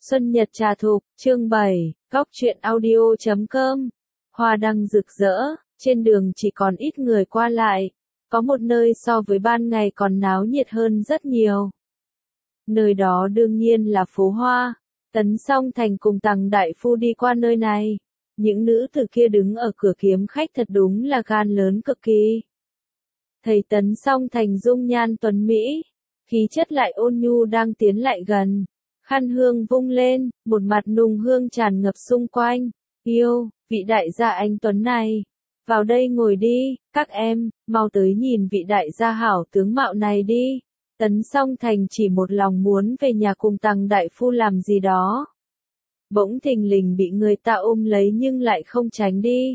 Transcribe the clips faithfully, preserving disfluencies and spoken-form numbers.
Xuân Nhật Trà Thục, chương bảy, góc truyện audio chấm com. Hoa đăng rực rỡ, trên đường chỉ còn ít người qua lại. Có một nơi so với ban ngày còn náo nhiệt hơn rất nhiều. Nơi đó đương nhiên là phố Hoa. Tấn Song Thành cùng Tằng Đại Phu đi qua nơi này. Những nữ tử kia đứng ở cửa kiếm khách thật đúng là gan lớn cực kỳ. Thầy Tấn Song Thành dung nhan tuấn Mỹ, khí chất lại ôn nhu đang tiến lại gần. Khăn hương vung lên, một mặt nùng hương tràn ngập xung quanh. Yêu, vị đại gia anh tuấn này. Vào đây ngồi đi, các em, mau tới nhìn vị đại gia hảo tướng mạo này đi. Tấn Song Thành chỉ một lòng muốn về nhà cùng Tằng Đại Phu làm gì đó. Bỗng thình lình bị người ta ôm lấy nhưng lại không tránh đi.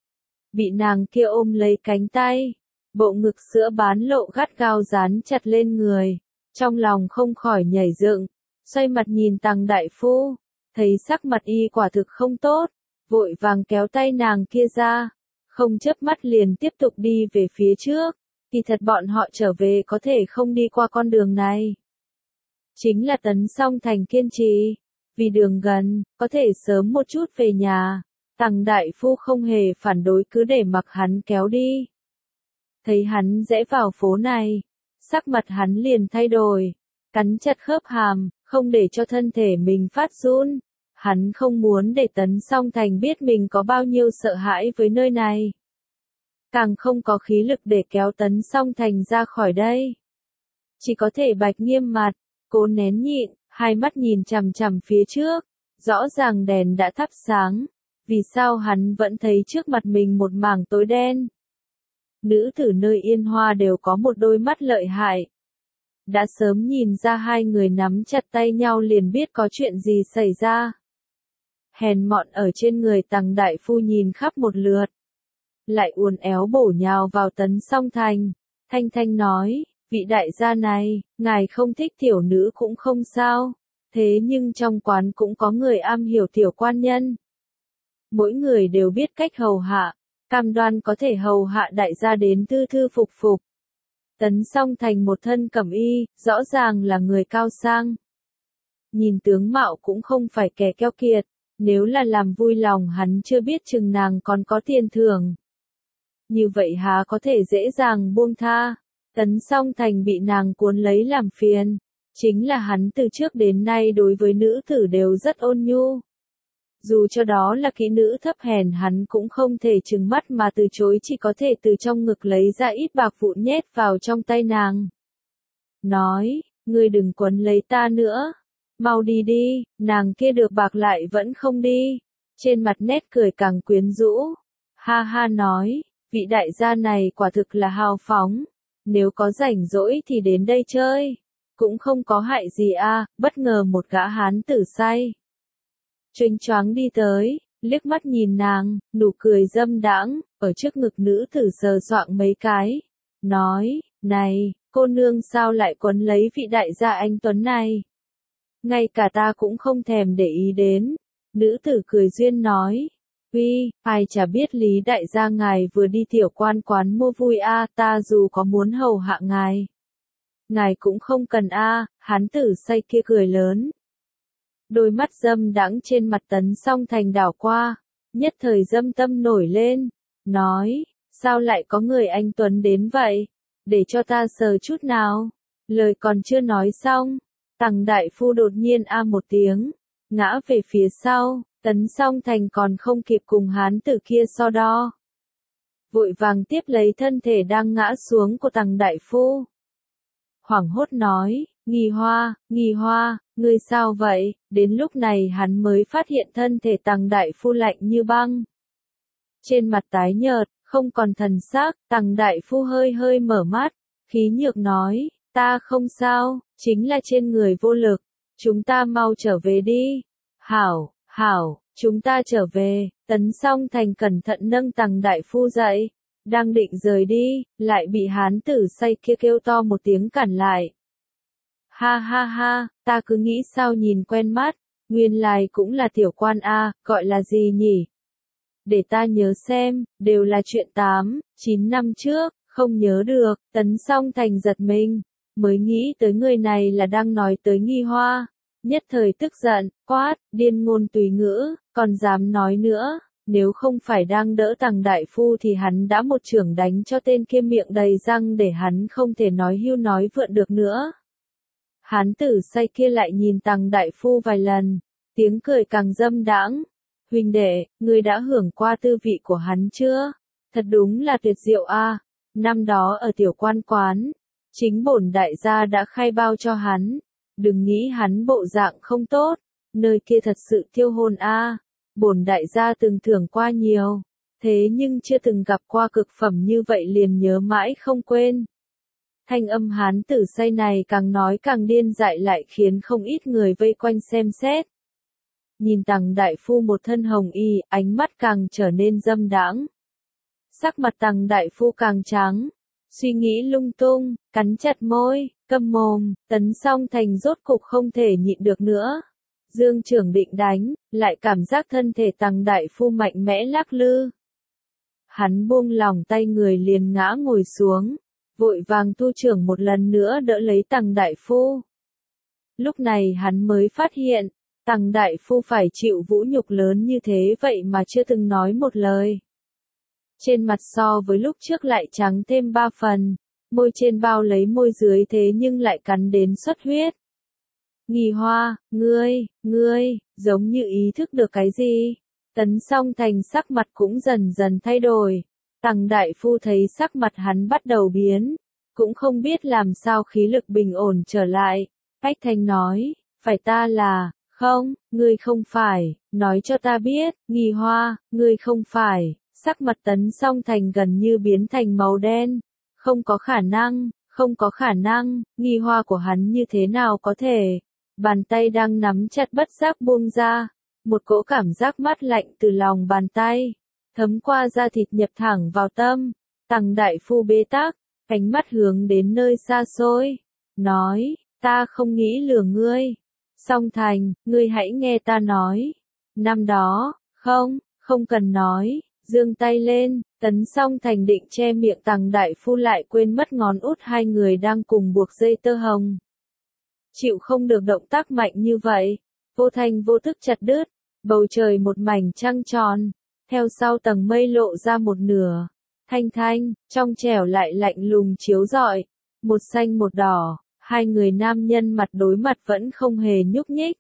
Bị nàng kia ôm lấy cánh tay. Bộ ngực sữa bán lộ gắt gao dán chặt lên người. Trong lòng không khỏi nhảy dựng. Xoay mặt nhìn Tằng Đại Phu, thấy sắc mặt y quả thực không tốt, vội vàng kéo tay nàng kia ra, không chớp mắt liền tiếp tục đi về phía trước. Kỳ thật bọn họ trở về có thể không đi qua con đường này. Chính là Tấn Song Thành kiên trì, vì đường gần, có thể sớm một chút về nhà. Tằng Đại Phu không hề phản đối cứ để mặc hắn kéo đi. Thấy hắn rẽ vào phố này, sắc mặt hắn liền thay đổi, cắn chặt khớp hàm, không để cho thân thể mình phát run. Hắn không muốn để Tấn Song Thành biết mình có bao nhiêu sợ hãi với nơi này. Càng không có khí lực để kéo Tấn Song Thành ra khỏi đây. Chỉ có thể bạch nghiêm mặt, cố nén nhịn, hai mắt nhìn chằm chằm phía trước. Rõ ràng đèn đã thắp sáng. Vì sao hắn vẫn thấy trước mặt mình một mảng tối đen? Nữ tử nơi Yên Hoa đều có một đôi mắt lợi hại. Đã sớm nhìn ra hai người nắm chặt tay nhau liền biết có chuyện gì xảy ra. Hèn mọn ở trên người Tằng Đại Phu nhìn khắp một lượt. Lại uốn éo bổ nhào vào Tấn Song Thành. Thanh thanh nói, vị đại gia này, ngài không thích tiểu nữ cũng không sao. Thế nhưng trong quán cũng có người am hiểu tiểu quan nhân. Mỗi người đều biết cách hầu hạ, cam đoan có thể hầu hạ đại gia đến thư thư phục phục. Tấn Song Thành một thân cẩm y, rõ ràng là người cao sang. Nhìn tướng mạo cũng không phải kẻ keo kiệt, nếu là làm vui lòng hắn chưa biết chừng nàng còn có tiền thưởng. Như vậy há có thể dễ dàng buông tha. Tấn Song Thành bị nàng cuốn lấy làm phiền. Chính là hắn từ trước đến nay đối với nữ tử đều rất ôn nhu. Dù cho đó là kỹ nữ thấp hèn hắn cũng không thể trừng mắt mà từ chối, chỉ có thể từ trong ngực lấy ra ít bạc vụn nhét vào trong tay nàng. Nói, ngươi đừng quấn lấy ta nữa. Mau đi đi, nàng kia được bạc lại vẫn không đi. Trên mặt nét cười càng quyến rũ. Ha ha nói, vị đại gia này quả thực là hào phóng. Nếu có rảnh rỗi thì đến đây chơi. Cũng không có hại gì a. Bất ngờ một gã hán tử say chênh choáng đi tới, liếc mắt nhìn nàng, nụ cười dâm đãng, ở trước ngực nữ tử sờ soạng mấy cái. Nói, này, cô nương sao lại quấn lấy vị đại gia anh tuấn này? Ngay cả ta cũng không thèm để ý đến. Nữ tử cười duyên nói, uy, ai chả biết lý đại gia ngài vừa đi tiểu quan quán mua vui a, ta dù có muốn hầu hạ ngài. Ngài cũng không cần a. Hán tử say kia cười lớn. Đôi mắt dâm đãng trên mặt Tấn Song Thành đảo qua, nhất thời dâm tâm nổi lên, nói, sao lại có người anh tuấn đến vậy, để cho ta sờ chút nào. Lời còn chưa nói xong, Tằng Đại Phu đột nhiên a một tiếng, ngã về phía sau. Tấn Song Thành còn không kịp cùng hán tử kia so đo, vội vàng tiếp lấy thân thể đang ngã xuống của Tằng Đại Phu. Hoảng hốt nói, Nghi Hoa, Nghi Hoa, ngươi sao vậy? Đến lúc này hắn mới phát hiện thân thể Tằng Đại Phu lạnh như băng. Trên mặt tái nhợt, không còn thần sắc, Tằng Đại Phu hơi hơi mở mắt, khí nhược nói, ta không sao, chính là trên người vô lực, chúng ta mau trở về đi. Hảo, hảo, chúng ta trở về. Tấn Song Thành cẩn thận nâng Tằng Đại Phu dậy, đang định rời đi, lại bị hán tử say kia kêu to một tiếng cản lại. Ha ha ha, ta cứ nghĩ sao nhìn quen mắt, nguyên lai cũng là tiểu quan a, gọi là gì nhỉ? Để ta nhớ xem, đều là chuyện tám, chín năm trước, không nhớ được. Tấn Song Thành giật mình, mới nghĩ tới người này là đang nói tới Nghi Hoa. nhất thời tức giận, quát, điên ngôn tùy ngữ, còn dám nói nữa, nếu không phải đang đỡ Tằng đại phu thì hắn đã một chưởng đánh cho tên kia miệng đầy răng để hắn không thể nói hưu nói vượn được nữa. Hán tử say kia lại nhìn Tằng đại phu vài lần, tiếng cười càng dâm đãng. Huynh đệ, ngươi đã hưởng qua tư vị của hắn chưa? Thật đúng là tuyệt diệu a. Năm đó ở tiểu quan quán, chính bổn đại gia đã khai bao cho hắn. Đừng nghĩ hắn bộ dạng không tốt, nơi kia thật sự thiêu hồn a. Bổn đại gia từng thưởng qua nhiều, thế nhưng chưa từng gặp qua cực phẩm như vậy liền nhớ mãi không quên. Thanh âm hán tử say này càng nói càng điên dại lại khiến không ít người vây quanh xem xét. Nhìn Tằng đại phu một thân hồng y, ánh mắt càng trở nên dâm đãng. Sắc mặt Tằng đại phu càng trắng, suy nghĩ lung tung, cắn chặt môi, câm mồm, Tấn Song Thành rốt cục không thể nhịn được nữa. Dương trưởng định đánh, lại cảm giác thân thể Tằng đại phu mạnh mẽ lắc lư. Hắn buông lòng tay người liền ngã ngồi xuống, vội vàng thu trưởng một lần nữa đỡ lấy Tằng đại phu. Lúc này hắn mới phát hiện, Tằng đại phu phải chịu vũ nhục lớn như thế vậy mà chưa từng nói một lời. Trên mặt so với lúc trước lại trắng thêm ba phần, môi trên bao lấy môi dưới thế nhưng lại cắn đến xuất huyết. Nghi Hoa, ngươi, ngươi, giống như ý thức được cái gì? Tấn Song Thành sắc mặt cũng dần dần thay đổi. Tằng đại phu thấy sắc mặt hắn bắt đầu biến, cũng không biết làm sao khí lực bình ổn trở lại. Ách Thanh nói, phải ta là, không, ngươi không phải, nói cho ta biết, Nghi Hoa, ngươi không phải. Sắc mặt Tấn Song Thành gần như biến thành màu đen. Không có khả năng, không có khả năng, Nghi Hoa của hắn như thế nào có thể. Bàn tay đang nắm chặt bất giác buông ra. Một cỗ cảm giác mát lạnh từ lòng bàn tay, thấm qua da thịt nhập thẳng vào tâm. Tằng đại phu bế tắc, ánh mắt hướng đến nơi xa xôi. Nói, ta không nghĩ lừa ngươi. Song Thành, ngươi hãy nghe ta nói. Năm đó, không, không cần nói. Giương tay lên, Tấn Song Thành định che miệng Tằng đại phu lại quên mất ngón út hai người đang cùng buộc dây tơ hồng. Chịu không được động tác mạnh như vậy, vô thanh vô tức chặt đứt, bầu trời một mảnh trăng tròn, theo sau tầng mây lộ ra một nửa, thanh thanh, trong trẻo lại lạnh lùng chiếu rọi, một xanh một đỏ, hai người nam nhân mặt đối mặt vẫn không hề nhúc nhích.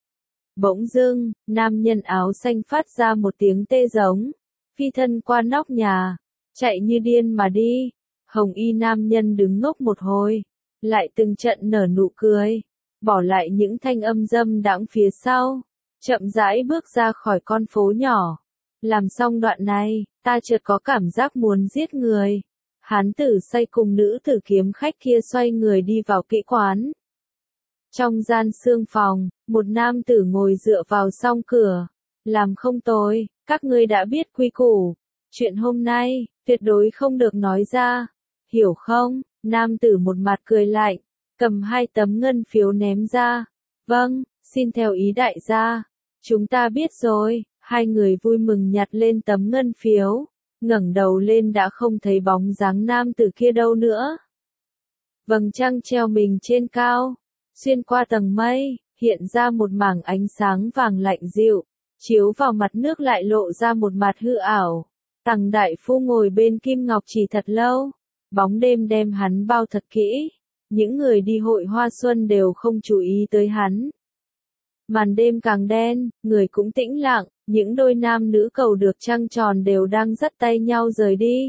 Bỗng dưng, nam nhân áo xanh phát ra một tiếng tê giống. Phi thân qua nóc nhà, chạy như điên mà đi. Hồng y nam nhân đứng ngốc một hồi, lại từng trận nở nụ cười, bỏ lại những thanh âm dâm đãng phía sau, chậm rãi bước ra khỏi con phố nhỏ. Làm xong đoạn này, ta chợt có cảm giác muốn giết người. Hán tử say cùng nữ tử kiếm khách kia xoay người đi vào kỹ quán. Trong gian sương phòng, một nam tử ngồi dựa vào song cửa. Làm không tồi, các ngươi đã biết quy củ. Chuyện hôm nay, tuyệt đối không được nói ra. Hiểu không? Nam tử một mặt cười lạnh, cầm hai tấm ngân phiếu ném ra. Vâng, xin theo ý đại gia. Chúng ta biết rồi. Hai người vui mừng nhặt lên tấm ngân phiếu. Ngẩng đầu lên đã không thấy bóng dáng nam tử kia đâu nữa. Vầng trăng treo mình trên cao. Xuyên qua tầng mây, hiện ra một mảng ánh sáng vàng lạnh dịu. Chiếu vào mặt nước lại lộ ra một mặt hư ảo. Tằng đại phu ngồi bên kim ngọc chỉ thật lâu. Bóng đêm đem hắn bao thật kỹ. Những người đi hội hoa xuân đều không chú ý tới hắn. Màn đêm càng đen, người cũng tĩnh lặng. Những đôi nam nữ cầu được trăng tròn đều đang dắt tay nhau rời đi.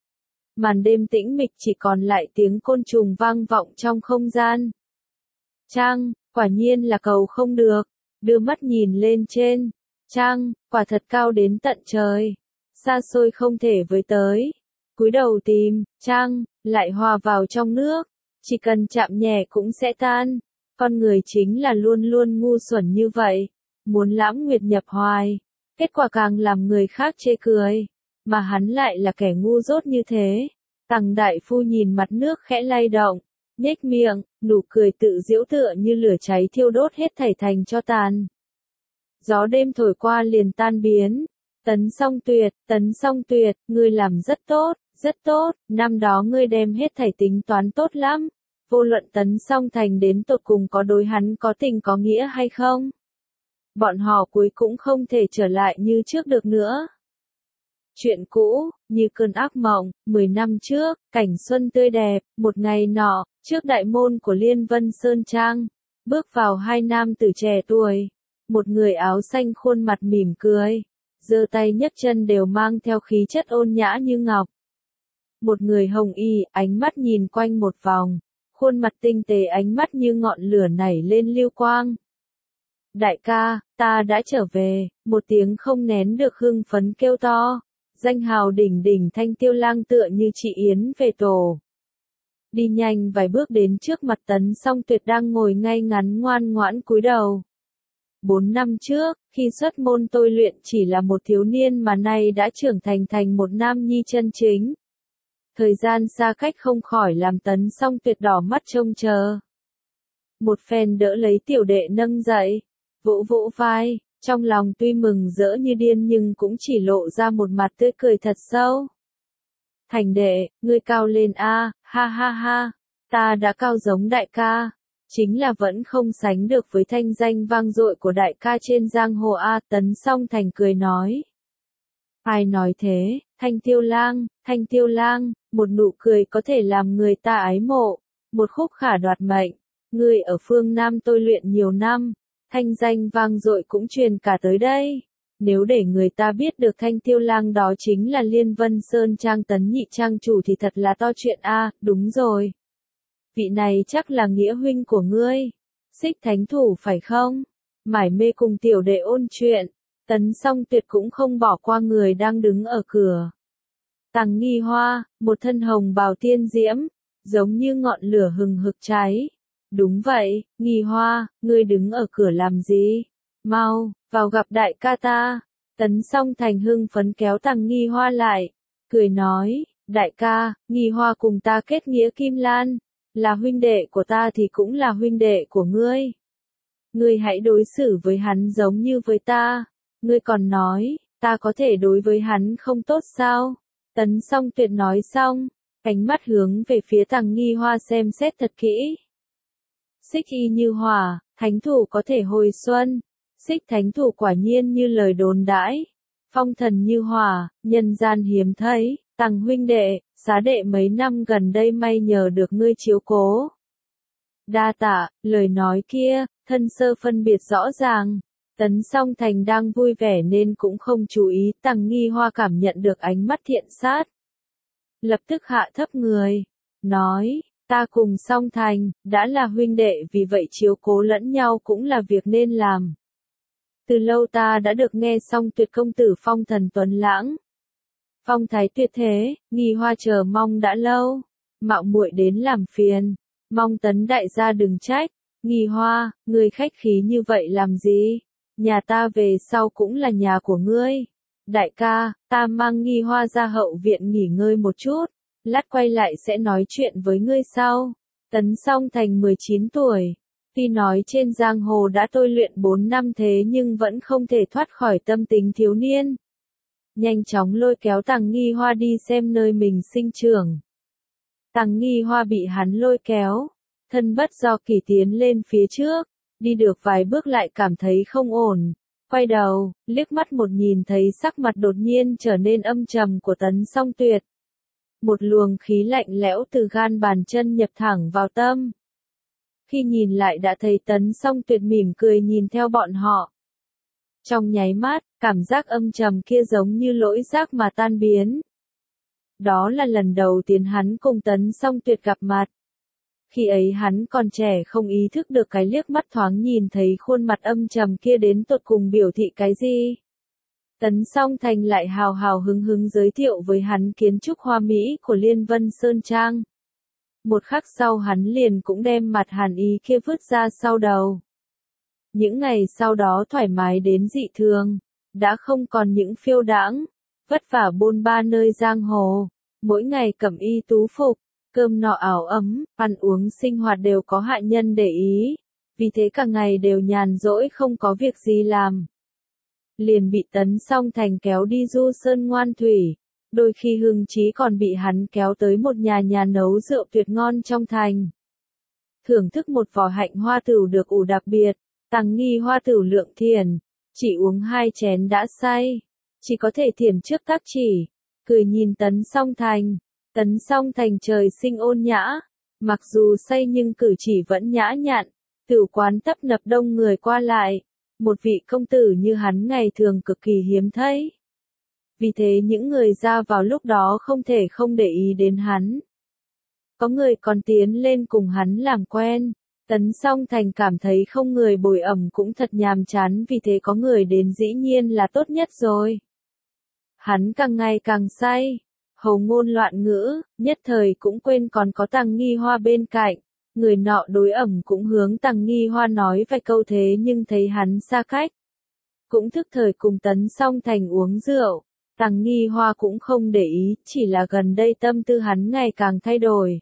Màn đêm tĩnh mịch chỉ còn lại tiếng côn trùng vang vọng trong không gian. Trăng, quả nhiên là cầu không được. Đưa mắt nhìn lên trên. Trăng, quả thật cao đến tận trời. Xa xôi không thể với tới. Cúi đầu tìm, trăng, lại hòa vào trong nước. Chỉ cần chạm nhẹ cũng sẽ tan. Con người chính là luôn luôn ngu xuẩn như vậy. Muốn lãm nguyệt nhập hoài. Kết quả càng làm người khác chê cười. Mà hắn lại là kẻ ngu dốt như thế. Tằng đại phu nhìn mặt nước khẽ lay động. Nhếch miệng, nụ cười tự giễu tựa như lửa cháy thiêu đốt hết thảy thành cho tàn. Gió đêm thổi qua liền tan biến. Tấn Song Tuyệt, Tấn Song Tuyệt, ngươi làm rất tốt, rất tốt, năm đó ngươi đem hết thảy tính toán tốt lắm. vô luận Tấn Song Thành đến tột cùng có đối hắn có tình có nghĩa hay không. Bọn họ cuối cũng không thể trở lại như trước được nữa. Chuyện cũ, như cơn ác mộng, mười năm trước, cảnh xuân tươi đẹp, một ngày nọ, trước đại môn của Liên Vân Sơn Trang, bước vào hai nam tử trẻ tuổi. Một người áo xanh khuôn mặt mỉm cười, giơ tay nhấc chân đều mang theo khí chất ôn nhã như ngọc. Một người hồng y, ánh mắt nhìn quanh một vòng, khuôn mặt tinh tế ánh mắt như ngọn lửa nảy lên lưu quang. Đại ca, ta đã trở về, một tiếng không nén được hưng phấn kêu to. Danh hào đỉnh đỉnh Thanh Tiêu Lang tựa như chị Yến về tổ. Đi nhanh vài bước đến trước mặt Tấn Song Tuyệt đang ngồi ngay ngắn ngoan ngoãn cúi đầu. Bốn năm trước, khi xuất môn tôi luyện chỉ là một thiếu niên mà nay đã trưởng thành thành một nam nhi chân chính. Thời gian xa cách không khỏi làm Tấn Song Tuyệt đỏ mắt trông chờ. Một phen đỡ lấy tiểu đệ nâng dậy, vỗ vỗ vai. Trong lòng tuy mừng rỡ như điên nhưng cũng chỉ lộ ra một mặt tươi cười thật sâu. Thành đệ, ngươi cao lên a, ha ha ha, ta đã cao giống đại ca, chính là vẫn không sánh được với thanh danh vang dội của đại ca trên giang hồ a. Tấn Song Thành cười nói. Ai nói thế, Thanh Tiêu Lang, Thanh Tiêu Lang, một nụ cười có thể làm người ta ái mộ, một khúc khả đoạt mệnh, ngươi ở phương Nam tôi luyện nhiều năm. Thanh danh vang dội cũng truyền cả tới đây. Nếu để người ta biết được Thanh Tiêu Lang đó chính là Liên Vân Sơn Trang Tấn nhị trang chủ thì thật là to chuyện a. À, đúng rồi. Vị này chắc là nghĩa huynh của ngươi. Xích thánh thủ phải không? Mải mê cùng tiểu đệ ôn chuyện. Tấn Song Tuyệt cũng không bỏ qua người đang đứng ở cửa. Tằng Nghi Hoa, một thân hồng bào tiên diễm, giống như ngọn lửa hừng hực cháy. Đúng vậy, Nghi Hoa, ngươi đứng ở cửa làm gì? Mau, vào gặp đại ca ta. Tấn Song Thành hưng phấn kéo Tằng Nghi Hoa lại, cười nói, đại ca, Nghi Hoa cùng ta kết nghĩa kim lan, là huynh đệ của ta thì cũng là huynh đệ của ngươi. Ngươi hãy đối xử với hắn giống như với ta. Ngươi còn nói, ta có thể đối với hắn không tốt sao? Tấn Song Tuyệt nói xong, ánh mắt hướng về phía Tằng Nghi Hoa xem xét thật kỹ. Xích y như hỏa, thánh thủ có thể hồi xuân. Xích thánh thủ quả nhiên như lời đồn đãi. Phong thần như hỏa, nhân gian hiếm thấy. Tằng huynh đệ, xá đệ mấy năm gần đây may nhờ được ngươi chiếu cố. Đa tạ, lời nói kia, thân sơ phân biệt rõ ràng. Tấn Song Thành đang vui vẻ nên cũng không chú ý. Tằng Nghi Hoa cảm nhận được ánh mắt thiện sát, lập tức hạ thấp người, nói. Ta cùng Song Thành, đã là huynh đệ vì vậy chiếu cố lẫn nhau cũng là việc nên làm. Từ lâu ta đã được nghe Song Tuyệt công tử phong thần tuấn lãng. Phong thái tuyệt thế, Nghi Hoa chờ mong đã lâu. Mạo muội đến làm phiền, mong Tấn đại gia đừng trách. Nghi Hoa, ngươi khách khí như vậy làm gì? Nhà ta về sau cũng là nhà của ngươi. Đại ca, ta mang Nghi Hoa ra hậu viện nghỉ ngơi một chút. Lát quay lại sẽ nói chuyện với ngươi sau. Tấn Song Thành mười chín tuổi. Tuy nói trên giang hồ đã tôi luyện bốn năm thế nhưng vẫn không thể thoát khỏi tâm tính thiếu niên. Nhanh chóng lôi kéo Tằng Nghi Hoa đi xem nơi mình sinh trưởng. Tằng Nghi Hoa bị hắn lôi kéo, thân bất do kỳ tiến lên phía trước, đi được vài bước lại cảm thấy không ổn. Quay đầu, liếc mắt một nhìn thấy sắc mặt đột nhiên trở nên âm trầm của Tấn Song Tuyệt. Một luồng khí lạnh lẽo từ gan bàn chân nhập thẳng vào tâm. Khi nhìn lại đã thấy Tấn Song Tuyệt mỉm cười nhìn theo bọn họ. Trong nháy mắt, cảm giác âm trầm kia giống như lỗi giác mà tan biến. Đó là lần đầu tiên hắn cùng Tấn Song Tuyệt gặp mặt. Khi ấy hắn còn trẻ không ý thức được cái liếc mắt thoáng nhìn thấy khuôn mặt âm trầm kia đến tột cùng biểu thị cái gì. Tấn Song Thành lại hào hào hứng hứng giới thiệu với hắn kiến trúc hoa mỹ của Liên Vân Sơn Trang. Một khắc sau hắn liền cũng đem mặt hàn ý kia vứt ra sau đầu. Những ngày sau đó thoải mái đến dị thường, đã không còn những phiêu đãng, vất vả bôn ba nơi giang hồ, mỗi ngày cẩm y tú phục, cơm nọ áo ấm, ăn uống sinh hoạt đều có hạ nhân để ý, vì thế cả ngày đều nhàn rỗi không có việc gì làm. Liền bị Tấn Song Thành kéo đi du sơn ngoan thủy, đôi khi hưng chí còn bị hắn kéo tới một nhà nhà nấu rượu tuyệt ngon trong thành. thưởng thức một vò hạnh hoa tửu được ủ đặc biệt, Tăng Nghi Hoa tửu lượng thiền, chỉ uống hai chén đã say, chỉ có thể thiền trước tác chỉ, cười nhìn Tấn Song Thành, Tấn Song Thành trời sinh ôn nhã, mặc dù say nhưng cử chỉ vẫn nhã nhặn, tửu quán tấp nập đông người qua lại, một vị công tử như hắn ngày thường cực kỳ hiếm thấy. Vì thế những người ra vào lúc đó không thể không để ý đến hắn. Có người còn tiến lên cùng hắn làm quen, Tấn Song Thành cảm thấy không người bồi ẩm cũng thật nhàm chán, vì thế có người đến dĩ nhiên là tốt nhất rồi. Hắn càng ngày càng say, hầu ngôn loạn ngữ, nhất thời cũng quên còn có Tăng Nghi Hoa bên cạnh, người nọ đối ẩm cũng hướng Tăng Nghi Hoa nói vài câu thế nhưng thấy hắn xa cách. Cũng thức thời cùng Tấn Song Thành uống rượu, Tăng Nghi Hoa cũng không để ý, chỉ là gần đây tâm tư hắn ngày càng thay đổi.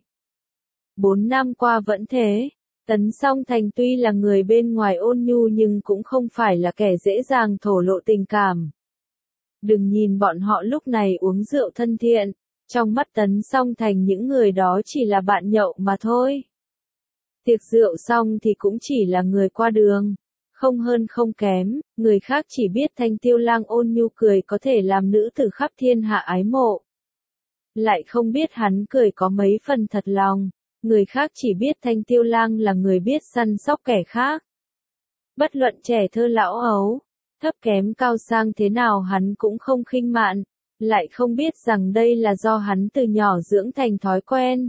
Bốn năm qua vẫn thế, Tấn Song Thành tuy là người bên ngoài ôn nhu nhưng cũng không phải là kẻ dễ dàng thổ lộ tình cảm. Đừng nhìn bọn họ lúc này uống rượu thân thiện, trong mắt Tấn Song Thành những người đó chỉ là bạn nhậu mà thôi. Tiệc rượu xong thì cũng chỉ là người qua đường, không hơn không kém, người khác chỉ biết Thanh Tiêu Lang ôn nhu cười có thể làm nữ tử khắp thiên hạ ái mộ. Lại không biết hắn cười có mấy phần thật lòng, người khác chỉ biết Thanh Tiêu Lang là người biết săn sóc kẻ khác. Bất luận trẻ thơ lão ấu, thấp kém cao sang thế nào hắn cũng không khinh mạn, lại không biết rằng đây là do hắn từ nhỏ dưỡng thành thói quen.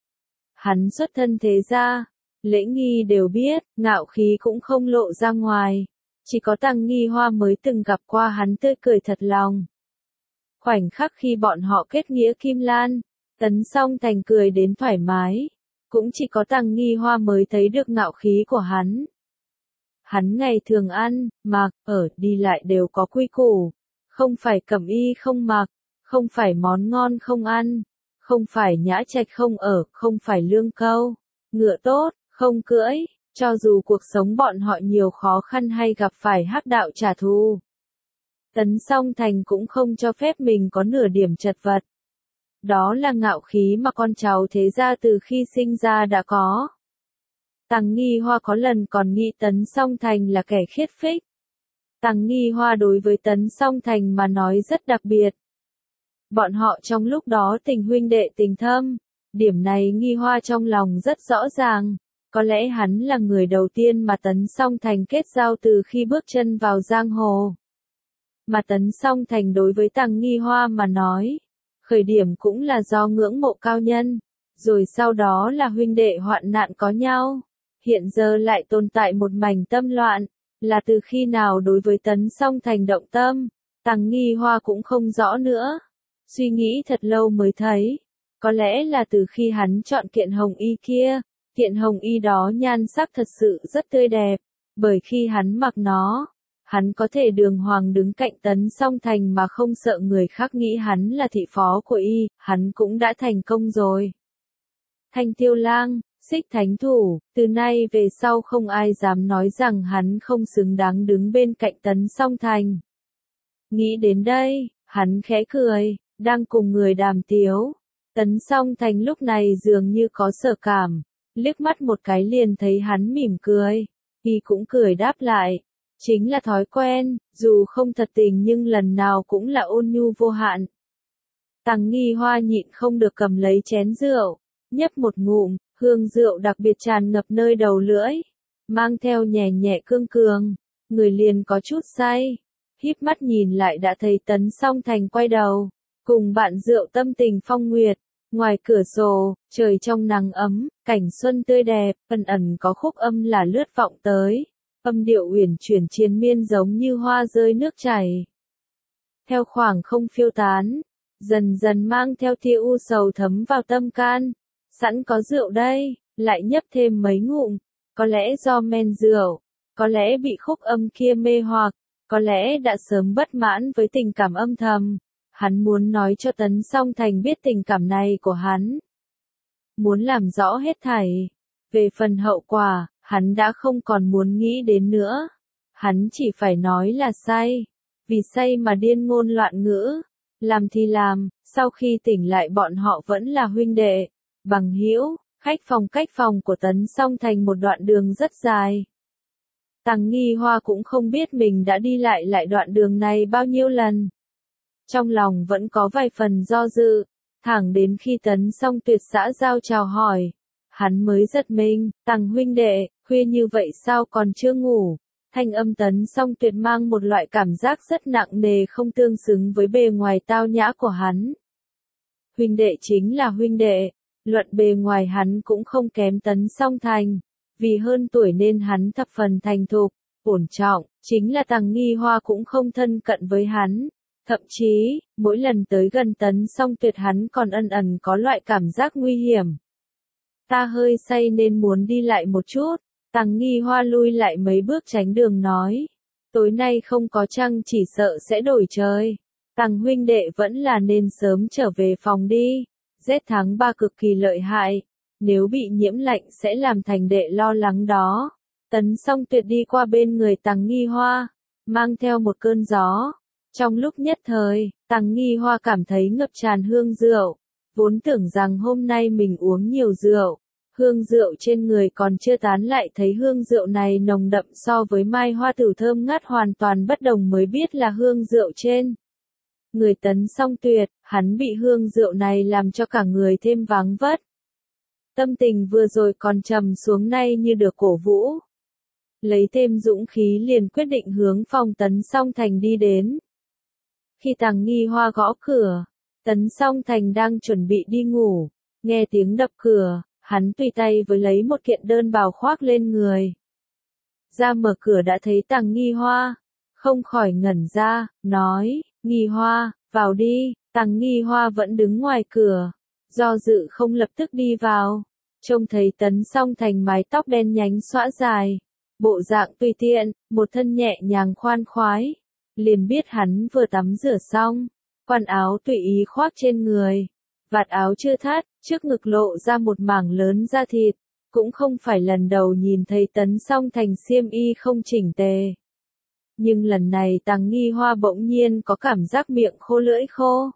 Hắn xuất thân thế gia, lễ nghi đều biết, ngạo khí cũng không lộ ra ngoài, chỉ có Tăng Nghi Hoa mới từng gặp qua hắn tươi cười thật lòng. Khoảnh khắc khi bọn họ kết nghĩa kim lan, Tấn Song Thành cười đến thoải mái, cũng chỉ có Tăng Nghi Hoa mới thấy được ngạo khí của hắn. Hắn ngày thường ăn, mặc, ở, đi lại đều có quy củ, không phải cẩm y không mặc, không phải món ngon không ăn, không phải nhã trạch không ở, không phải lương câu, ngựa tốt, không cưỡi, cho dù cuộc sống bọn họ nhiều khó khăn hay gặp phải hắc đạo trả thù. Tấn Song Thành cũng không cho phép mình có nửa điểm chật vật. Đó là ngạo khí mà con cháu thế gia từ khi sinh ra đã có. Tăng Nghi Hoa có lần còn nghĩ Tấn Song Thành là kẻ khiết phích. Tăng Nghi Hoa đối với Tấn Song Thành mà nói rất đặc biệt. Bọn họ trong lúc đó tình huynh đệ tình thâm, điểm này Nghi Hoa trong lòng rất rõ ràng. Có lẽ hắn là người đầu tiên mà Tấn Song Thành kết giao từ khi bước chân vào giang hồ. Mà Tấn Song Thành đối với Tăng Nghi Hoa mà nói, khởi điểm cũng là do ngưỡng mộ cao nhân, rồi sau đó là huynh đệ hoạn nạn có nhau, hiện giờ lại tồn tại một mảnh tâm loạn, là từ khi nào đối với Tấn Song Thành động tâm, Tăng Nghi Hoa cũng không rõ nữa. Suy nghĩ thật lâu mới thấy, có lẽ là từ khi hắn chọn kiện hồng y kia, kiện hồng y đó nhan sắc thật sự rất tươi đẹp, bởi khi hắn mặc nó, hắn có thể đường hoàng đứng cạnh Tấn Song Thành mà không sợ người khác nghĩ hắn là thị phó của y, hắn cũng đã thành công rồi. Thanh Tiêu Lang, Xích Thánh Thủ, từ nay về sau không ai dám nói rằng hắn không xứng đáng đứng bên cạnh Tấn Song Thành. Nghĩ đến đây, hắn khẽ cười, đang cùng người đàm tiếu. Tấn Song Thành lúc này dường như có sở cảm, liếc mắt một cái liền thấy hắn mỉm cười, y cũng cười đáp lại. Chính là thói quen, dù không thật tình nhưng lần nào cũng là ôn nhu vô hạn. Tăng Nghi Hoa nhịn không được cầm lấy chén rượu, nhấp một ngụm, hương rượu đặc biệt tràn ngập nơi đầu lưỡi, mang theo nhẹ nhẹ cương cường, người liền có chút say, híp mắt nhìn lại đã thấy Tấn Song Thành quay đầu, cùng bạn rượu tâm tình phong nguyệt, ngoài cửa sổ, trời trong nắng ấm, cảnh xuân tươi đẹp, ẩn ẩn có khúc âm là lướt vọng tới. Âm điệu uyển chuyển triền miên giống như hoa rơi nước chảy. Theo khoảng không phiêu tán, dần dần mang theo tia u sầu thấm vào tâm can. Sẵn có rượu đây, lại nhấp thêm mấy ngụm. Có lẽ do men rượu, có lẽ bị khúc âm kia mê hoặc, có lẽ đã sớm bất mãn với tình cảm âm thầm. Hắn muốn nói cho Tấn Song Thành biết tình cảm này của hắn. Muốn làm rõ hết thảy. Về phần hậu quả, hắn đã không còn muốn nghĩ đến nữa. Hắn chỉ phải nói là say. Vì say mà điên ngôn loạn ngữ. Làm thì làm, sau khi tỉnh lại bọn họ vẫn là huynh đệ, bằng hữu, Khách phòng cách phòng của Tấn Song Thành một đoạn đường rất dài. Tằng Nghi Hoa cũng không biết mình đã đi lại lại đoạn đường này bao nhiêu lần. Trong lòng vẫn có vài phần do dự, thẳng đến khi Tấn Song Tuyệt xã giao chào hỏi. Hắn mới giật mình, Tằng huynh đệ, khuya như vậy sao còn chưa ngủ? Thanh âm Tấn Song Tuyệt mang một loại cảm giác rất nặng nề không tương xứng với bề ngoài tao nhã của hắn. Huynh đệ chính là huynh đệ, luận bề ngoài hắn cũng không kém Tấn Song Thành, vì hơn tuổi nên hắn thập phần thành thục, ổn trọng, chính là Tằng Nghi Hoa cũng không thân cận với hắn. Thậm chí, mỗi lần tới gần Tấn Song Tuyệt hắn còn ẩn ẩn có loại cảm giác nguy hiểm. Ta hơi say nên muốn đi lại một chút. Tằng Nghi Hoa lui lại mấy bước tránh đường nói. Tối nay không có trăng chỉ sợ sẽ đổi trời. Tằng huynh đệ vẫn là nên sớm trở về phòng đi. Rét tháng ba cực kỳ lợi hại. Nếu bị nhiễm lạnh sẽ làm thành đệ lo lắng đó. Tấn Song Tuyệt đi qua bên người Tằng Nghi Hoa, mang theo một cơn gió. Trong lúc nhất thời, Tằng Nghi Hoa cảm thấy ngập tràn hương rượu. Vốn tưởng rằng hôm nay mình uống nhiều rượu. Hương rượu trên người còn chưa tán lại thấy hương rượu này nồng đậm so với mai hoa tử thơm ngát hoàn toàn bất đồng mới biết là hương rượu trên người Tấn Song Tuyệt, hắn bị hương rượu này làm cho cả người thêm váng vất. Tâm tình vừa rồi còn trầm xuống nay như được cổ vũ. Lấy thêm dũng khí liền quyết định hướng phòng Tấn Song Thành đi đến. Khi Tằng Nghi Hoa gõ cửa, Tấn Song Thành đang chuẩn bị đi ngủ, nghe tiếng đập cửa. Hắn tùy tay với lấy một kiện đơn bào khoác lên người. Ra mở cửa đã thấy Tằng Nghi Hoa, không khỏi ngẩn ra, nói, Nghi Hoa, vào đi. Tằng Nghi Hoa vẫn đứng ngoài cửa, do dự không lập tức đi vào. Trông thấy Tấn Song Thành mái tóc đen nhánh xõa dài, bộ dạng tùy tiện, một thân nhẹ nhàng khoan khoái. Liền biết hắn vừa tắm rửa xong, quần áo tùy ý khoác trên người. Vạt áo chưa thắt, trước ngực lộ ra một mảng lớn da thịt, cũng không phải lần đầu nhìn thấy Tấn Song Thành xiêm y không chỉnh tề. Nhưng lần này Tằng Nghi Hoa bỗng nhiên có cảm giác miệng khô lưỡi khô.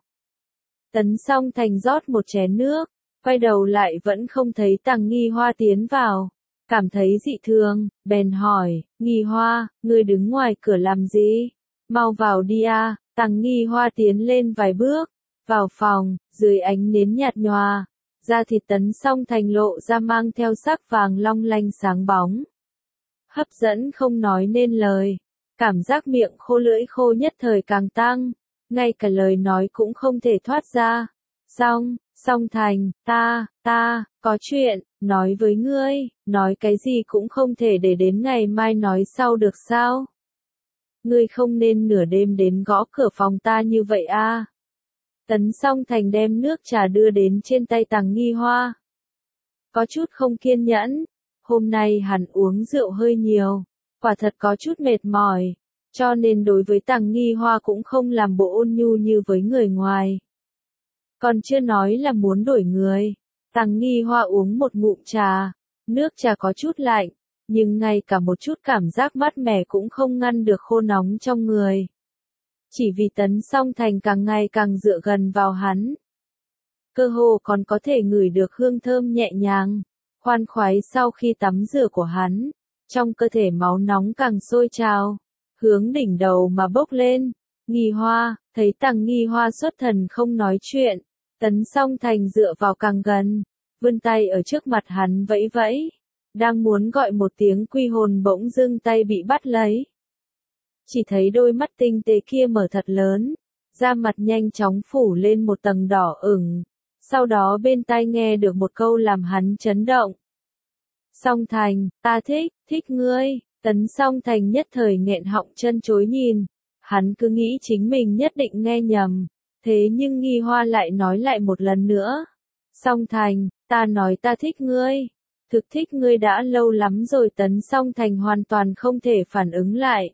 Tấn Song Thành rót một chén nước, quay đầu lại vẫn không thấy Tằng Nghi Hoa tiến vào, cảm thấy dị thường, bèn hỏi, Nghi Hoa, ngươi đứng ngoài cửa làm gì? Mau vào đi a. Tằng Nghi Hoa tiến lên vài bước. Vào phòng, dưới ánh nến nhạt nhòa, da thịt Tấn Song Thành lộ ra mang theo sắc vàng long lanh sáng bóng. Hấp dẫn không nói nên lời, cảm giác miệng khô lưỡi khô nhất thời càng tăng, ngay cả lời nói cũng không thể thoát ra. Song, Song Thành, ta, ta, có chuyện, nói với ngươi, nói cái gì cũng không thể để đến ngày mai nói sau được sao? Ngươi không nên nửa đêm đến gõ cửa phòng ta như vậy a. Tấn Song Thành đem nước trà đưa đến trên tay Tằng Nghi Hoa. Có chút không kiên nhẫn, hôm nay hắn uống rượu hơi nhiều, quả thật có chút mệt mỏi, cho nên đối với Tằng Nghi Hoa cũng không làm bộ ôn nhu như với người ngoài. Còn chưa nói là muốn đổi người, Tằng Nghi Hoa uống một ngụm trà, nước trà có chút lạnh, nhưng ngay cả một chút cảm giác mát mẻ cũng không ngăn được khô nóng trong người. Chỉ vì Tấn Song Thành càng ngày càng dựa gần vào hắn. Cơ hồ còn có thể ngửi được hương thơm nhẹ nhàng, khoan khoái sau khi tắm rửa của hắn. Trong cơ thể máu nóng càng sôi trào, hướng đỉnh đầu mà bốc lên. Nghi Hoa, thấy Tằng Nghi Hoa xuất thần không nói chuyện, Tấn Song Thành dựa vào càng gần, vươn tay ở trước mặt hắn vẫy vẫy. Đang muốn gọi một tiếng quy hồn bỗng dưng tay bị bắt lấy. Chỉ thấy đôi mắt tinh tế kia mở thật lớn, da mặt nhanh chóng phủ lên một tầng đỏ ửng, sau đó bên tai nghe được một câu làm hắn chấn động. Song Thành, ta thích, thích ngươi. Tấn Song Thành nhất thời nghẹn họng chân chối nhìn, hắn cứ nghĩ chính mình nhất định nghe nhầm, thế nhưng Nghi Hoa lại nói lại một lần nữa. Song Thành, ta nói ta thích ngươi, thực thích ngươi đã lâu lắm rồi. Tấn Song Thành hoàn toàn không thể phản ứng lại.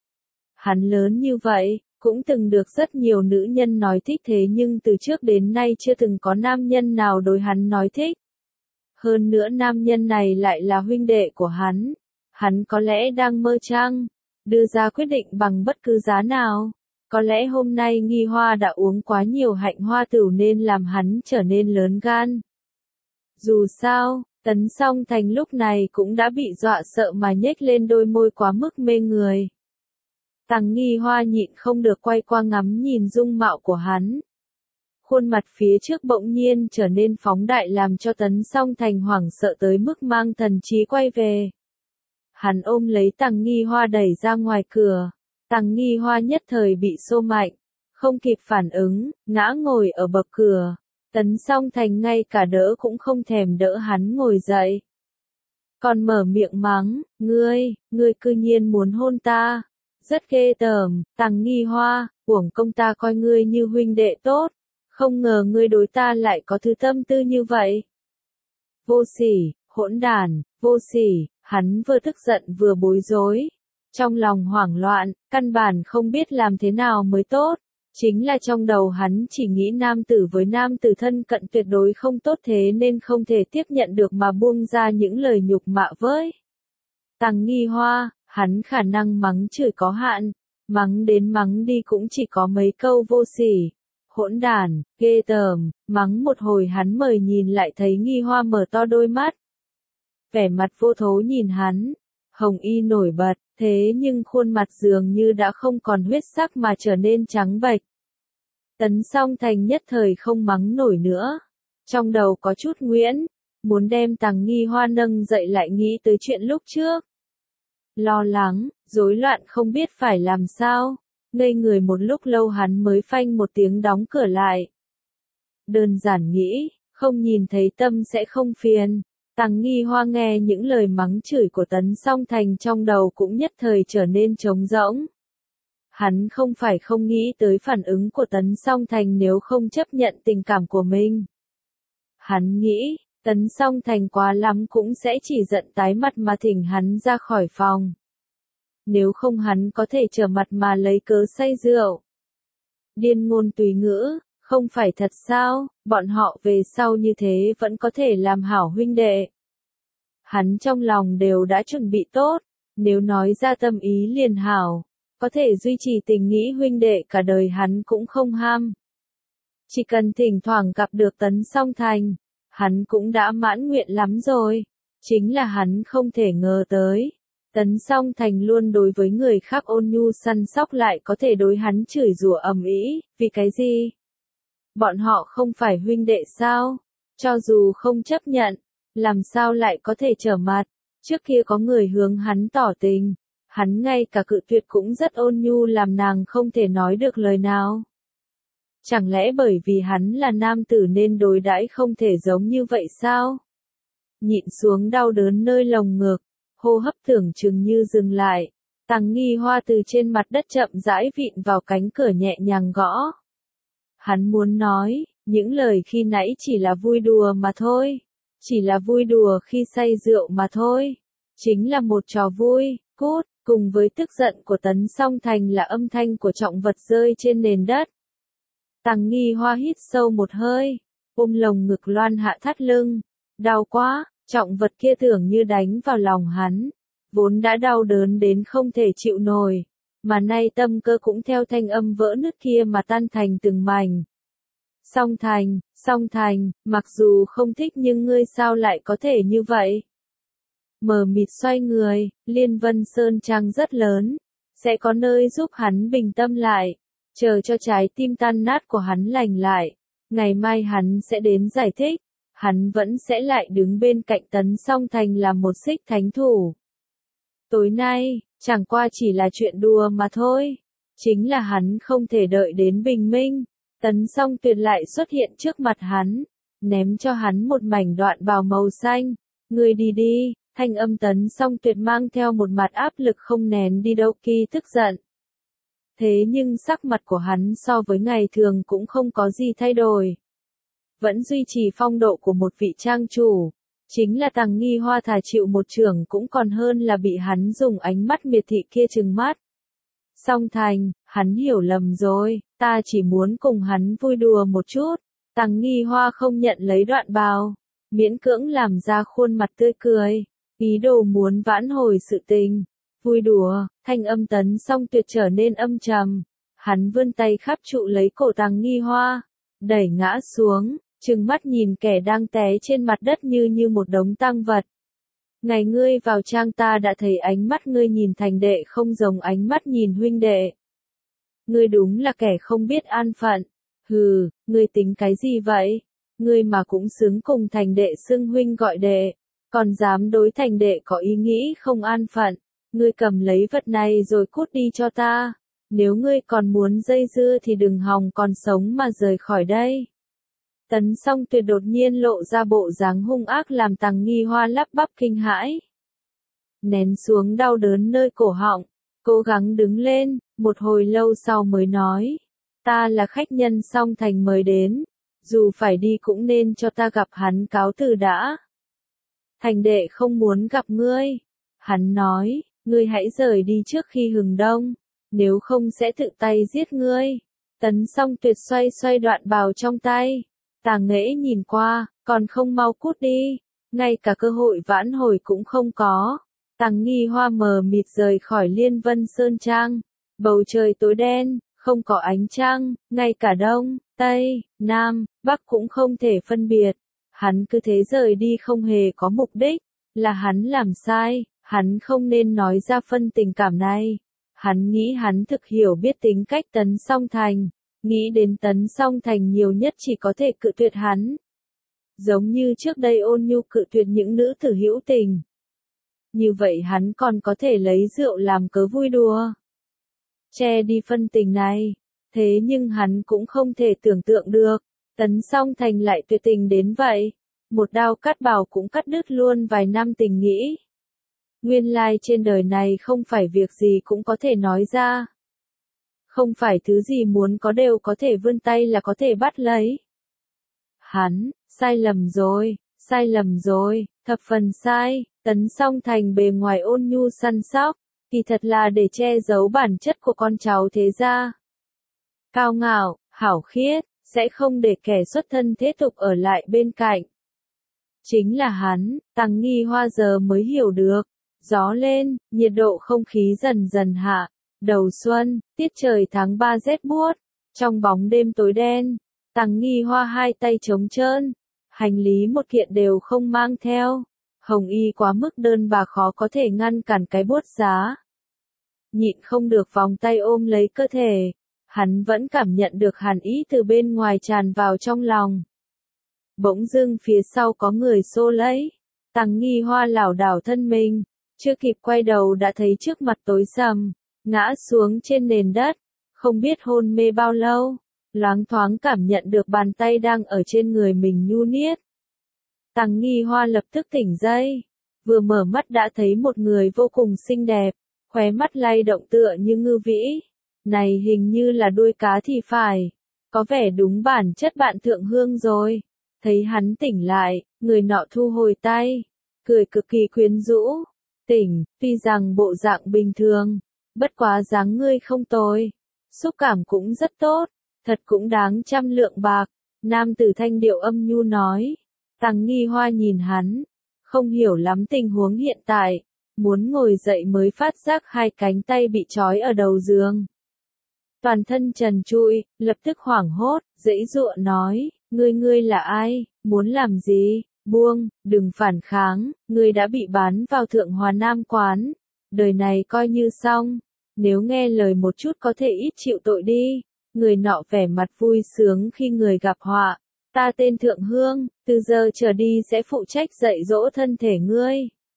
Hắn lớn như vậy, cũng từng được rất nhiều nữ nhân nói thích thế nhưng từ trước đến nay chưa từng có nam nhân nào đối hắn nói thích. Hơn nữa nam nhân này lại là huynh đệ của hắn. Hắn có lẽ đang mơ chăng, đưa ra quyết định bằng bất cứ giá nào. Có lẽ hôm nay Nghi Hoa đã uống quá nhiều hạnh hoa tửu nên làm hắn trở nên lớn gan. Dù sao, Tấn Song Thành lúc này cũng đã bị dọa sợ mà nhếch lên đôi môi quá mức mê người. Tằng Nghi Hoa nhịn không được quay qua ngắm nhìn dung mạo của hắn. Khuôn mặt phía trước bỗng nhiên trở nên phóng đại làm cho Tấn Song Thành hoảng sợ tới mức mang thần trí quay về. Hắn ôm lấy Tằng Nghi Hoa đẩy ra ngoài cửa. Tằng Nghi Hoa nhất thời bị xô mạnh, không kịp phản ứng, ngã ngồi ở bậc cửa. Tấn Song Thành ngay cả đỡ cũng không thèm đỡ hắn ngồi dậy. Còn mở miệng mắng, ngươi, ngươi cư nhiên muốn hôn ta. Rất ghê tởm, Tằng Nghi Hoa, uổng công ta coi ngươi như huynh đệ tốt. Không ngờ ngươi đối ta lại có thứ tâm tư như vậy. Vô sỉ, hỗn đản, vô sỉ, hắn vừa tức giận vừa bối rối. Trong lòng hoảng loạn, căn bản không biết làm thế nào mới tốt. Chính là trong đầu hắn chỉ nghĩ nam tử với nam tử thân cận tuyệt đối không tốt thế nên không thể tiếp nhận được mà buông ra những lời nhục mạ với. Tằng Nghi Hoa, hắn khả năng mắng chửi có hạn, mắng đến mắng đi cũng chỉ có mấy câu vô sỉ, hỗn đản, ghê tởm, mắng một hồi hắn mời nhìn lại thấy Nghi Hoa mở to đôi mắt. Vẻ mặt vô thố nhìn hắn, hồng y nổi bật, thế nhưng khuôn mặt dường như đã không còn huyết sắc mà trở nên trắng bệch. Tấn Song Thành nhất thời không mắng nổi nữa. Trong đầu có chút nguyễn, muốn đem Tằng Nghi Hoa nâng dậy lại nghĩ tới chuyện lúc trước. Lo lắng, rối loạn không biết phải làm sao, ngây người một lúc lâu hắn mới phanh một tiếng đóng cửa lại. Đơn giản nghĩ, không nhìn thấy tâm sẽ không phiền. Tằng Nghi Hoa nghe những lời mắng chửi của Tấn Song Thành trong đầu cũng nhất thời trở nên trống rỗng. Hắn không phải không nghĩ tới phản ứng của Tấn Song Thành nếu không chấp nhận tình cảm của mình. Hắn nghĩ, Tấn Song Thành quá lắm cũng sẽ chỉ giận tái mặt mà thỉnh hắn ra khỏi phòng. Nếu không hắn có thể trở mặt mà lấy cớ say rượu. Điên ngôn tùy ngữ, không phải thật sao, bọn họ về sau như thế vẫn có thể làm hảo huynh đệ. Hắn trong lòng đều đã chuẩn bị tốt, nếu nói ra tâm ý liền hảo, có thể duy trì tình nghĩa huynh đệ cả đời hắn cũng không ham. Chỉ cần thỉnh thoảng gặp được Tấn Song Thành, hắn cũng đã mãn nguyện lắm rồi. Chính là hắn không thể ngờ tới. Tấn Song Thành luôn đối với người khác ôn nhu săn sóc lại có thể đối hắn chửi rủa ầm ĩ, vì cái gì? Bọn họ không phải huynh đệ sao? Cho dù không chấp nhận, làm sao lại có thể trở mặt? Trước kia có người hướng hắn tỏ tình, hắn ngay cả cự tuyệt cũng rất ôn nhu làm nàng không thể nói được lời nào. Chẳng lẽ bởi vì hắn là nam tử nên đối đãi không thể giống như vậy sao? Nhịn xuống đau đớn nơi lồng ngực, hô hấp tưởng chừng như dừng lại. Tằng Nghi Hoa từ trên mặt đất chậm rãi vịn vào cánh cửa nhẹ nhàng gõ. Hắn muốn nói, những lời khi nãy chỉ là vui đùa mà thôi. Chỉ là vui đùa khi say rượu mà thôi. Chính là một trò vui, cút, cùng với tức giận của Tấn Song Thành là âm thanh của trọng vật rơi trên nền đất. Tằng Nghi Hoa hít sâu một hơi, ôm lồng ngực loan hạ thắt lưng. Đau quá, trọng vật kia tưởng như đánh vào lòng hắn. Vốn đã đau đớn đến không thể chịu nổi. Mà nay tâm cơ cũng theo thanh âm vỡ nứt kia mà tan thành từng mảnh. Song Thành, Song Thành, mặc dù không thích nhưng ngươi sao lại có thể như vậy? Mờ mịt xoay người, Liên Vân Sơn Trang rất lớn. Sẽ có nơi giúp hắn bình tâm lại. Chờ cho trái tim tan nát của hắn lành lại. Ngày mai hắn sẽ đến giải thích. Hắn vẫn sẽ lại đứng bên cạnh Tấn Song Thành làm một xích thánh thủ. Tối nay, chẳng qua chỉ là chuyện đùa mà thôi. Chính là hắn không thể đợi đến bình minh. Tấn Song Tuyệt lại xuất hiện trước mặt hắn. Ném cho hắn một mảnh đoạn bào màu xanh. Ngươi đi đi, thanh âm Tấn Song Tuyệt mang theo một mặt áp lực không nén đi đâu kỳ tức giận. Thế nhưng sắc mặt của hắn so với ngày thường cũng không có gì thay đổi. Vẫn duy trì phong độ của một vị trang chủ. Chính là Tằng Nghi Hoa thà chịu một chưởng cũng còn hơn là bị hắn dùng ánh mắt miệt thị kia trừng mắt. Song Thành, hắn hiểu lầm rồi, ta chỉ muốn cùng hắn vui đùa một chút. Tằng Nghi Hoa không nhận lấy đoạn bào, miễn cưỡng làm ra khuôn mặt tươi cười, ý đồ muốn vãn hồi sự tình. Vui đùa, thanh âm Tấn Song Tuyệt trở nên âm trầm. Hắn vươn tay khắp trụ lấy cổ Tằng Nghi Hoa, đẩy ngã xuống. trừng mắt nhìn kẻ đang té trên mặt đất như như một đống tang vật. Ngày ngươi vào trang ta đã thấy ánh mắt ngươi nhìn thành đệ không giống ánh mắt nhìn huynh đệ. Ngươi đúng là kẻ không biết an phận. Hừ, ngươi tính cái gì vậy? Ngươi mà cũng xứng cùng thành đệ xưng huynh gọi đệ, còn dám đối thành đệ có ý nghĩ không an phận. Ngươi cầm lấy vật này rồi cút đi cho ta. Nếu ngươi còn muốn dây dưa thì đừng hòng còn sống mà rời khỏi đây. Tấn Song Tuyệt đột nhiên lộ ra bộ dáng hung ác làm Tằng Nghi Hoa lắp bắp kinh hãi. Nén xuống đau đớn nơi cổ họng, cố gắng đứng lên, một hồi lâu sau mới nói. Ta là khách nhân Song Thành mời đến, dù phải đi cũng nên cho ta gặp hắn cáo từ đã. Thành đệ không muốn gặp ngươi. Hắn nói, ngươi hãy rời đi trước khi hừng đông, nếu không sẽ tự tay giết ngươi. Tấn Song Tuyệt xoay xoay đoạn bào trong tay. Tàng Nghễ nhìn qua, còn không mau cút đi, ngay cả cơ hội vãn hồi cũng không có. Tằng Nghi Hoa mờ mịt rời khỏi Liên Vân Sơn Trang. Bầu trời tối đen, không có ánh trăng, ngay cả đông, tây, nam, bắc cũng không thể phân biệt. Hắn cứ thế rời đi không hề có mục đích, là hắn làm sai, hắn không nên nói ra phân tình cảm này. Hắn nghĩ hắn thực hiểu biết tính cách Tấn Song Thành. Nghĩ đến Tấn Song Thành nhiều nhất chỉ có thể cự tuyệt hắn. Giống như trước đây Ôn Nhu cự tuyệt những nữ tử hữu tình. Như vậy hắn còn có thể lấy rượu làm cớ vui đùa. Che đi phân tình này. Thế nhưng hắn cũng không thể tưởng tượng được. Tấn Song Thành lại tuyệt tình đến vậy. Một đao cắt bảo cũng cắt đứt luôn vài năm tình nghĩ. Nguyên lai trên đời này không phải việc gì cũng có thể nói ra. Không phải thứ gì muốn có đều có thể vươn tay là có thể bắt lấy. Hắn, sai lầm rồi, sai lầm rồi, thập phần sai. Tấn Song Thành bề ngoài ôn nhu săn sóc, thì thật là để che giấu bản chất của con cháu thế gia. Cao ngạo, hảo khiết, sẽ không để kẻ xuất thân thế tục ở lại bên cạnh. Chính là hắn, Tằng Nghi Hoa giờ mới hiểu được. Gió lên, nhiệt độ không khí dần dần hạ. Đầu xuân, tiết trời tháng ba rét buốt, trong bóng đêm tối đen, Tằng Nghi Hoa hai tay trống trơn, hành lý một kiện đều không mang theo, hồng y quá mức đơn bà khó có thể ngăn cản cái buốt giá. Nhịn không được vòng tay ôm lấy cơ thể, hắn vẫn cảm nhận được hàn ý từ bên ngoài tràn vào trong lòng. Bỗng dưng phía sau có người xô lấy, Tằng Nghi Hoa lảo đảo thân mình, chưa kịp quay đầu đã thấy trước mặt tối sầm. Ngã xuống trên nền đất, không biết hôn mê bao lâu, loáng thoáng cảm nhận được bàn tay đang ở trên người mình nhu niết. Tằng Nghi Hoa lập tức tỉnh dậy, vừa mở mắt đã thấy một người vô cùng xinh đẹp, khóe mắt lay động tựa như ngư vĩ. Này hình như là đuôi cá thì phải, có vẻ đúng bản chất bạn Thượng Hương rồi. Thấy hắn tỉnh lại, người nọ thu hồi tay, cười cực kỳ quyến rũ. Tỉnh, tuy rằng bộ dạng bình thường. Bất quá dáng ngươi không tồi, xúc cảm cũng rất tốt, thật cũng đáng trăm lượng bạc. Nam tử thanh điệu âm nhu nói. Tằng Nghi Hoa nhìn hắn, không hiểu lắm tình huống hiện tại, muốn ngồi dậy mới phát giác hai cánh tay bị trói ở đầu giường. Toàn thân trần trụi, lập tức hoảng hốt, giãy giụa nói, ngươi ngươi là ai, muốn làm gì, buông, đừng phản kháng, ngươi đã bị bán vào Thượng Hòa Nam quán, đời này coi như xong. Nếu nghe lời một chút có thể ít chịu tội đi. Người nọ vẻ mặt vui sướng khi người gặp họa. Ta tên Thượng Hương, từ giờ trở đi sẽ phụ trách dạy dỗ thân thể ngươi.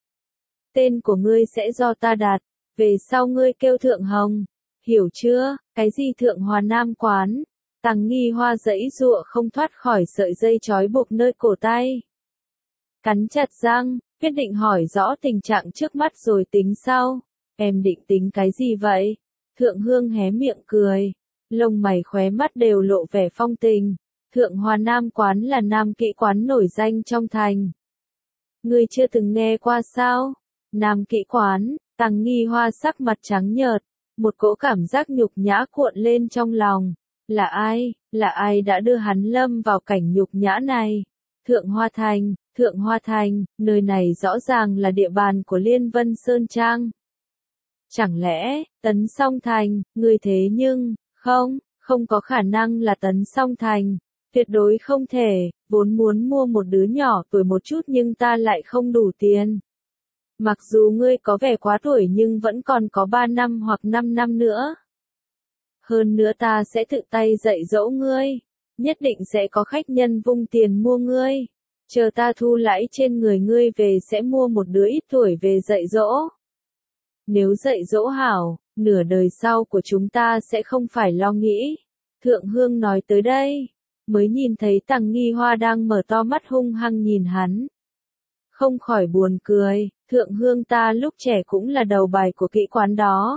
Tên của ngươi sẽ do ta đặt, về sau ngươi kêu Thượng Hồng. Hiểu chưa, cái gì Thượng Hòa Nam quán? Tằng Nghi Hoa giãy giụa không thoát khỏi sợi dây trói buộc nơi cổ tay. Cắn chặt răng, quyết định hỏi rõ tình trạng trước mắt rồi tính sau. Em định tính cái gì vậy? Thượng Hương hé miệng cười, lông mày khóe mắt đều lộ vẻ phong tình. Thượng Hòa Nam quán là nam kỹ quán nổi danh trong thành. Ngươi chưa từng nghe qua sao? Nam kỹ quán, Tằng Nghi Hoa sắc mặt trắng nhợt, một cỗ cảm giác nhục nhã cuộn lên trong lòng. Là ai, là ai đã đưa hắn lâm vào cảnh nhục nhã này? Thượng Hoa Thành, Thượng Hoa Thành, nơi này rõ ràng là địa bàn của Liên Vân Sơn Trang. Chẳng lẽ, Tấn Song Thành, ngươi thế nhưng, không, không có khả năng là Tấn Song Thành. Tuyệt đối không thể, vốn muốn mua một đứa nhỏ tuổi một chút nhưng ta lại không đủ tiền. Mặc dù ngươi có vẻ quá tuổi nhưng vẫn còn có ba năm hoặc năm năm nữa. Hơn nữa ta sẽ tự tay dạy dỗ ngươi. Nhất định sẽ có khách nhân vung tiền mua ngươi. Chờ ta thu lãi trên người ngươi về sẽ mua một đứa ít tuổi về dạy dỗ. Nếu dạy dỗ hảo, nửa đời sau của chúng ta sẽ không phải lo nghĩ. Thượng Hương nói tới đây, mới nhìn thấy Tằng Nghi Hoa đang mở to mắt hung hăng nhìn hắn. Không khỏi buồn cười, Thượng Hương ta lúc trẻ cũng là đầu bài của kỹ quán đó.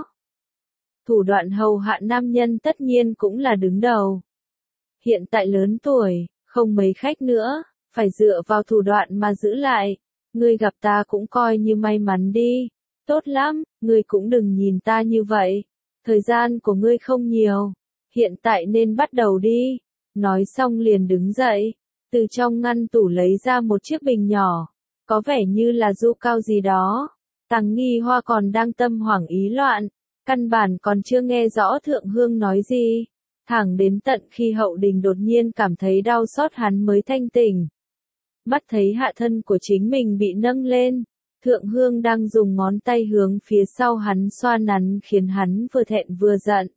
Thủ đoạn hầu hạ nam nhân tất nhiên cũng là đứng đầu. Hiện tại lớn tuổi, không mấy khách nữa, phải dựa vào thủ đoạn mà giữ lại. Ngươi gặp ta cũng coi như may mắn đi. Tốt lắm, ngươi cũng đừng nhìn ta như vậy. Thời gian của ngươi không nhiều. Hiện tại nên bắt đầu đi. Nói xong liền đứng dậy. Từ trong ngăn tủ lấy ra một chiếc bình nhỏ. Có vẻ như là du cao gì đó. Tằng Nghi Hoa còn đang tâm hoảng ý loạn. Căn bản còn chưa nghe rõ Thượng Hương nói gì. Thẳng đến tận khi Hậu Đình đột nhiên cảm thấy đau xót hắn mới thanh tỉnh. Mắt thấy hạ thân của chính mình bị nâng lên. Thượng Hương đang dùng ngón tay hướng phía sau hắn xoa nắn khiến hắn vừa thẹn vừa giận.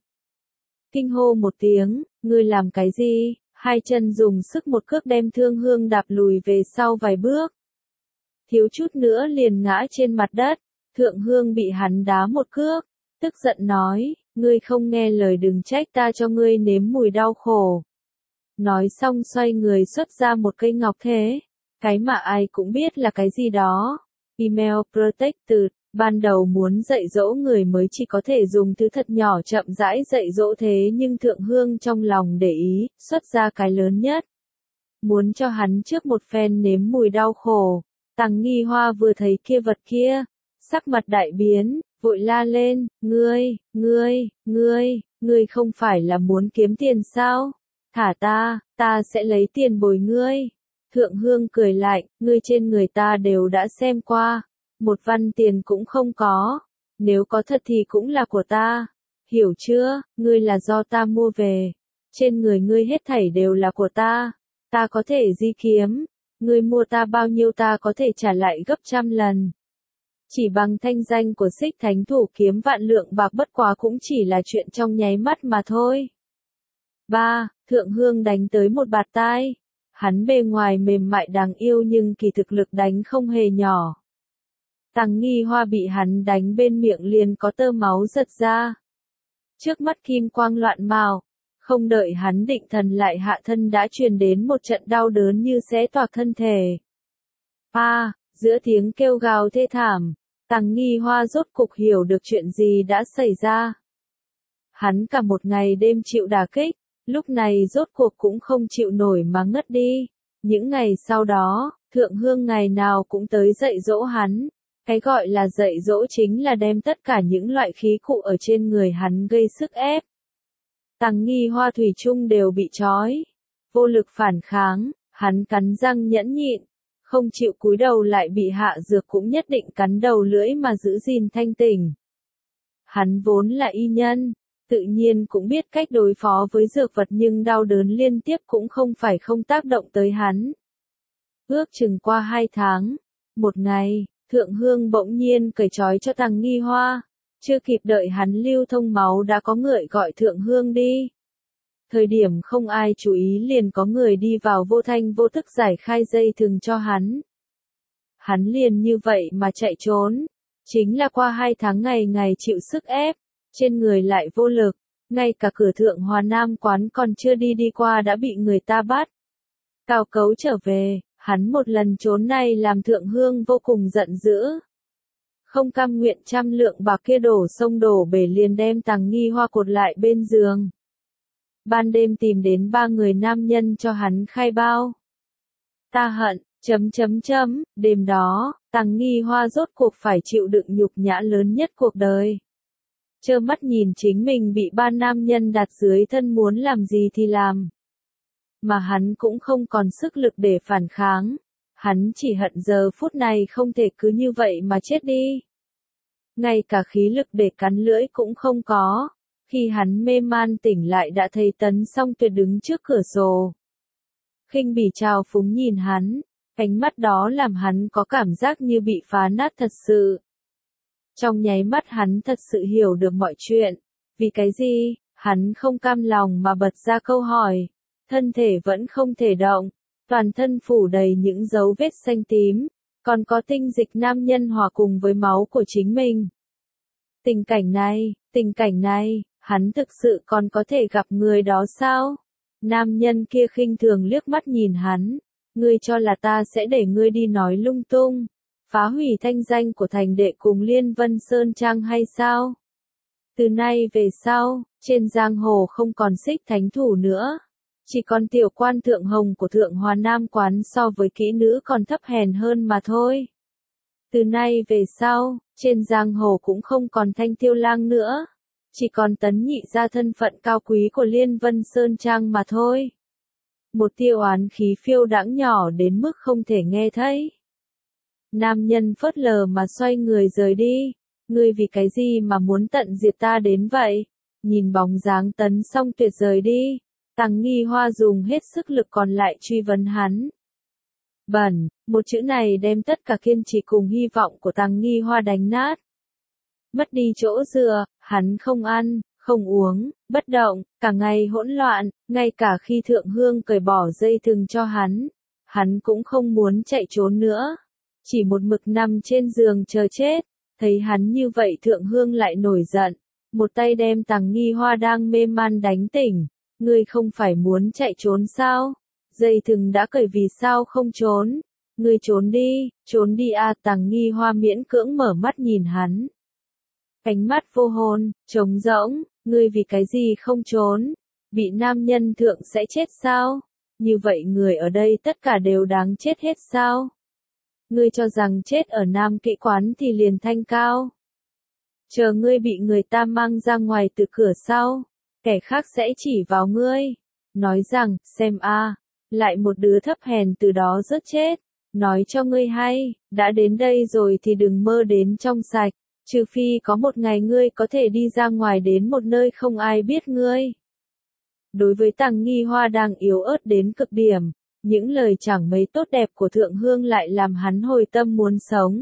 Kinh hô một tiếng, ngươi làm cái gì? Hai chân dùng sức một cước đem Thương Hương đạp lùi về sau vài bước. Thiếu chút nữa liền ngã trên mặt đất. Thượng Hương bị hắn đá một cước. Tức giận nói, ngươi không nghe lời đừng trách ta cho ngươi nếm mùi đau khổ. Nói xong xoay người xuất ra một cây ngọc thế. Cái mà ai cũng biết là cái gì đó. Email Protected, ban đầu muốn dạy dỗ người mới chỉ có thể dùng thứ thật nhỏ chậm rãi dạy dỗ thế nhưng Thượng Hương trong lòng để ý, xuất ra cái lớn nhất. Muốn cho hắn trước một phen nếm mùi đau khổ. Tằng Nghi Hoa vừa thấy kia vật kia, sắc mặt đại biến, vội la lên, ngươi, ngươi, ngươi, ngươi không phải là muốn kiếm tiền sao? Thả ta, ta sẽ lấy tiền bồi ngươi. Thượng Hương cười lạnh, ngươi trên người ta đều đã xem qua, một văn tiền cũng không có, nếu có thật thì cũng là của ta, hiểu chưa, ngươi là do ta mua về, trên người ngươi hết thảy đều là của ta, ta có thể di kiếm, ngươi mua ta bao nhiêu ta có thể trả lại gấp trăm lần. Chỉ bằng thanh danh của Xích Thánh Thủ kiếm vạn lượng bạc bất quá cũng chỉ là chuyện trong nháy mắt mà thôi. ba. Thượng Hương đánh tới một bạt tai. Hắn bề ngoài mềm mại đáng yêu nhưng kỳ thực lực đánh không hề nhỏ. Tằng Nghi Hoa bị hắn đánh bên miệng liền có tơ máu giật ra. Trước mắt kim quang loạn mào, không đợi hắn định thần lại hạ thân đã truyền đến một trận đau đớn như xé toạc thân thể. A, giữa tiếng kêu gào thê thảm, Tằng Nghi Hoa rốt cục hiểu được chuyện gì đã xảy ra. Hắn cả một ngày đêm chịu đả kích. Lúc này rốt cuộc cũng không chịu nổi mà ngất đi. Những ngày sau đó, Thượng Hương ngày nào cũng tới dạy dỗ hắn. Cái gọi là dạy dỗ chính là đem tất cả những loại khí cụ ở trên người hắn gây sức ép. Tằng Nghi Hoa thủy chung đều bị trói. Vô lực phản kháng, hắn cắn răng nhẫn nhịn. Không chịu cúi đầu lại bị hạ dược cũng nhất định cắn đầu lưỡi mà giữ gìn thanh tỉnh. Hắn vốn là y nhân. Tự nhiên cũng biết cách đối phó với dược vật nhưng đau đớn liên tiếp cũng không phải không tác động tới hắn. Ước chừng qua hai tháng, một ngày, Thượng Hương bỗng nhiên cởi trói cho Tằng Nghi Hoa, chưa kịp đợi hắn lưu thông máu đã có người gọi Thượng Hương đi. Thời điểm không ai chú ý liền có người đi vào vô thanh vô tức giải khai dây thừng cho hắn. Hắn liền như vậy mà chạy trốn, chính là qua hai tháng ngày ngày chịu sức ép. Trên người lại vô lực, ngay cả cửa Thượng Hòa Nam quán còn chưa đi đi qua đã bị người ta bắt. Cao Cấu trở về, hắn một lần trốn này làm Thượng Hương vô cùng giận dữ. Không cam nguyện trăm lượng bạc kia đổ sông đổ bể liền đem Tằng Nghi Hoa cột lại bên giường. Ban đêm tìm đến ba người nam nhân cho hắn khai bao. Ta hận, chấm chấm chấm, đêm đó, Tằng Nghi Hoa rốt cuộc phải chịu đựng nhục nhã lớn nhất cuộc đời. Trơ mắt nhìn chính mình bị ba nam nhân đặt dưới thân muốn làm gì thì làm. Mà hắn cũng không còn sức lực để phản kháng. Hắn chỉ hận giờ phút này không thể cứ như vậy mà chết đi. Ngay cả khí lực để cắn lưỡi cũng không có. Khi hắn mê man tỉnh lại đã thấy Tấn Song Tuyệt đứng trước cửa sổ. khinh bỉ trào phúng nhìn hắn, ánh mắt đó làm hắn có cảm giác như bị phá nát thật sự. Trong nháy mắt hắn thật sự hiểu được mọi chuyện, vì cái gì, hắn không cam lòng mà bật ra câu hỏi, thân thể vẫn không thể động, toàn thân phủ đầy những dấu vết xanh tím, còn có tinh dịch nam nhân hòa cùng với máu của chính mình. Tình cảnh này, tình cảnh này, hắn thực sự còn có thể gặp người đó sao? Nam nhân kia khinh thường liếc mắt nhìn hắn, ngươi cho là ta sẽ để ngươi đi nói lung tung, phá hủy thanh danh của thành đệ cùng Liên Vân Sơn Trang hay sao? Từ nay về sau, trên giang hồ không còn Xích Thánh Thủ nữa, chỉ còn tiểu quan thượng hồng của Thượng Hòa Nam quán so với kỹ nữ còn thấp hèn hơn mà thôi. Từ nay về sau, trên giang hồ cũng không còn Thanh Tiêu Lang nữa, chỉ còn Tấn Nhị gia thân phận cao quý của Liên Vân Sơn Trang mà thôi. Một tia oán khí phiêu đãng nhỏ đến mức không thể nghe thấy. Nam nhân phớt lờ mà xoay người rời đi, ngươi vì cái gì mà muốn tận diệt ta đến vậy? Nhìn bóng dáng Tấn Song Tuyệt rời đi, Tằng Nghi Hoa dùng hết sức lực còn lại truy vấn hắn. Bẩn, một chữ này đem tất cả kiên trì cùng hy vọng của Tằng Nghi Hoa đánh nát. Mất đi chỗ dựa, hắn không ăn, không uống, bất động, cả ngày hỗn loạn, ngay cả khi Thượng Hương cởi bỏ dây thừng cho hắn, hắn cũng không muốn chạy trốn nữa, chỉ một mực nằm trên giường chờ chết. Thấy hắn như vậy Thượng Hương lại nổi giận, một tay đem Tằng Nghi Hoa đang mê man đánh tỉnh, ngươi không phải muốn chạy trốn sao? Dây thừng đã cởi vì sao không trốn? Ngươi trốn đi, trốn đi à. Tằng Nghi Hoa miễn cưỡng mở mắt nhìn hắn. Ánh mắt vô hồn, trống rỗng, ngươi vì cái gì không trốn? Bị nam nhân thượng sẽ chết sao? Như vậy người ở đây tất cả đều đáng chết hết sao? Ngươi cho rằng chết ở Nam Kỵ quán thì liền thanh cao. Chờ ngươi bị người ta mang ra ngoài từ cửa sau, kẻ khác sẽ chỉ vào ngươi, nói rằng, xem a, lại một đứa thấp hèn từ đó rớt chết, nói cho ngươi hay, đã đến đây rồi thì đừng mơ đến trong sạch, trừ phi có một ngày ngươi có thể đi ra ngoài đến một nơi không ai biết ngươi. Đối với Tằng Nghi Hoa đang yếu ớt đến cực điểm, những lời chẳng mấy tốt đẹp của Thượng Hương lại làm hắn hồi tâm muốn sống.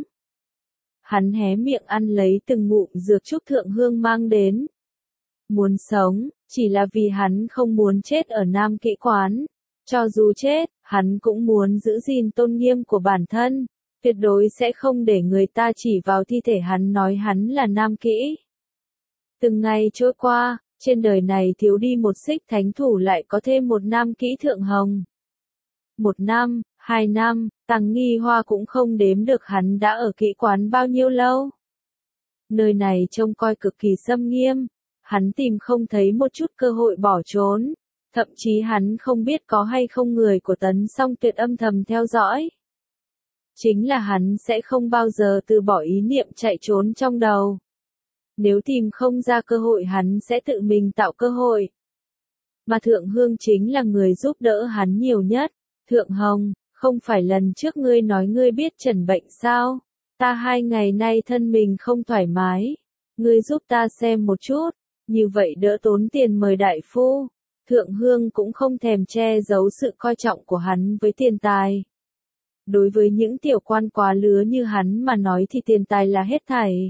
Hắn hé miệng ăn lấy từng ngụm dược trúc Thượng Hương mang đến. Muốn sống, chỉ là vì hắn không muốn chết ở Nam Kỵ quán. Cho dù chết, hắn cũng muốn giữ gìn tôn nghiêm của bản thân, tuyệt đối sẽ không để người ta chỉ vào thi thể hắn nói hắn là Nam Kỵ. Từng ngày trôi qua, trên đời này thiếu đi một Xích Thánh Thủ lại có thêm một Nam Kỵ Thượng Hồng. Một năm, hai năm, Tằng Nghi Hoa cũng không đếm được hắn đã ở kỹ quán bao nhiêu lâu. Nơi này trông coi cực kỳ xâm nghiêm, hắn tìm không thấy một chút cơ hội bỏ trốn, thậm chí hắn không biết có hay không người của Tấn Song Tuyệt âm thầm theo dõi. Chính là hắn sẽ không bao giờ từ bỏ ý niệm chạy trốn trong đầu. Nếu tìm không ra cơ hội hắn sẽ tự mình tạo cơ hội. Mà Thượng Hương chính là người giúp đỡ hắn nhiều nhất. Thượng Hồng, không phải lần trước ngươi nói ngươi biết trần bệnh sao? Ta hai ngày nay thân mình không thoải mái. Ngươi giúp ta xem một chút, như vậy đỡ tốn tiền mời đại phu. Thượng Hương cũng không thèm che giấu sự coi trọng của hắn với tiền tài. Đối với những tiểu quan quá lứa như hắn mà nói thì tiền tài là hết thảy.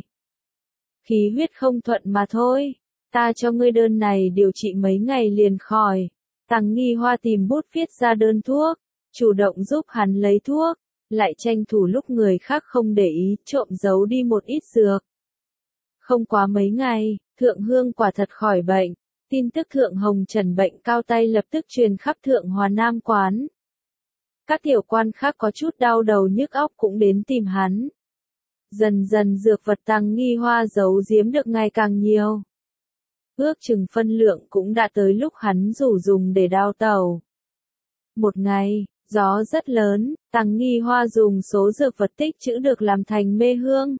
Khí huyết không thuận mà thôi. Ta cho ngươi đơn này điều trị mấy ngày liền khỏi. Tằng Nghi Hoa tìm bút viết ra đơn thuốc, chủ động giúp hắn lấy thuốc, lại tranh thủ lúc người khác không để ý trộm giấu đi một ít dược. Không quá mấy ngày, Thượng Hương quả thật khỏi bệnh, tin tức Thượng Hồng trần bệnh cao tay lập tức truyền khắp Thượng Hòa Nam quán. Các tiểu quan khác có chút đau đầu nhức óc cũng đến tìm hắn. Dần dần dược vật Tằng Nghi Hoa giấu giếm được ngày càng nhiều. Ước chừng phân lượng cũng đã tới lúc hắn rủ dùng để đao tàu. Một ngày, gió rất lớn, Tằng Nghi Hoa dùng số dược vật tích trữ được làm thành mê hương.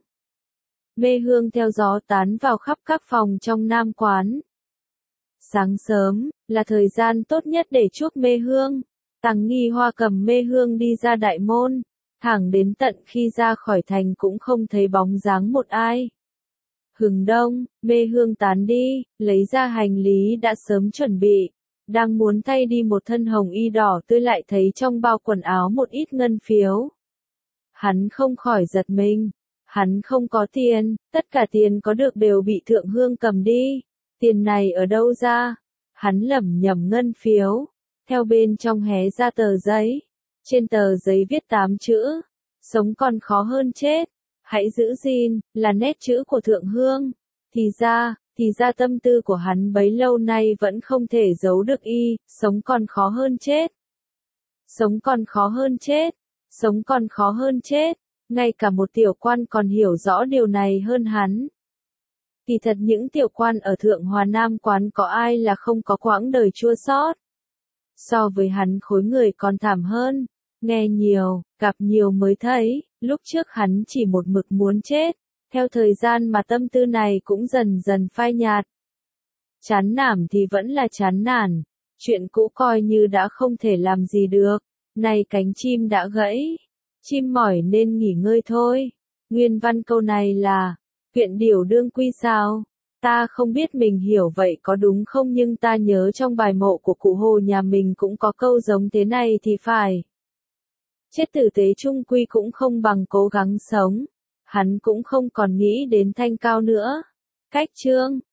Mê hương theo gió tán vào khắp các phòng trong Nam quán. Sáng sớm, là thời gian tốt nhất để chuốc mê hương. Tằng Nghi Hoa cầm mê hương đi ra đại môn, thẳng đến tận khi ra khỏi thành cũng không thấy bóng dáng một ai. Hừng đông, mê hương tán đi, lấy ra hành lý đã sớm chuẩn bị, Đang muốn thay đi một thân hồng y đỏ tươi lại thấy trong bao quần áo một ít ngân phiếu. Hắn không khỏi giật mình. Hắn không có tiền, tất cả tiền có được đều bị Thượng Hương cầm đi. Tiền này ở đâu ra? Hắn lẩm nhẩm ngân phiếu. Theo bên trong hé ra tờ giấy. Trên tờ giấy viết tám chữ. Sống còn khó hơn chết. Hãy giữ gìn, là nét chữ của Thượng Hương. Thì ra, thì ra tâm tư của hắn bấy lâu nay vẫn không thể giấu được y, sống còn khó hơn chết. Sống còn khó hơn chết. Sống còn khó hơn chết. Ngay cả một tiểu quan còn hiểu rõ điều này hơn hắn. Kỳ thật những tiểu quan ở Thượng Hòa Nam quán có ai là không có quãng đời chua xót. So với hắn khối người còn thảm hơn. Nghe nhiều, gặp nhiều mới thấy, lúc trước hắn chỉ một mực muốn chết. Theo thời gian mà tâm tư này cũng dần dần phai nhạt. Chán nản thì vẫn là chán nản. Chuyện cũ coi như đã không thể làm gì được. Này cánh chim đã gãy. Chim mỏi nên nghỉ ngơi thôi. Nguyên văn câu này là, Quyện Điểu đương quy sao? Ta không biết mình hiểu vậy có đúng không nhưng ta nhớ trong bài mộ của cụ Hồ nhà mình cũng có câu giống thế này thì phải. Chết tử tế chung quy cũng không bằng cố gắng sống. Hắn cũng không còn nghĩ đến thanh cao nữa. Cách chương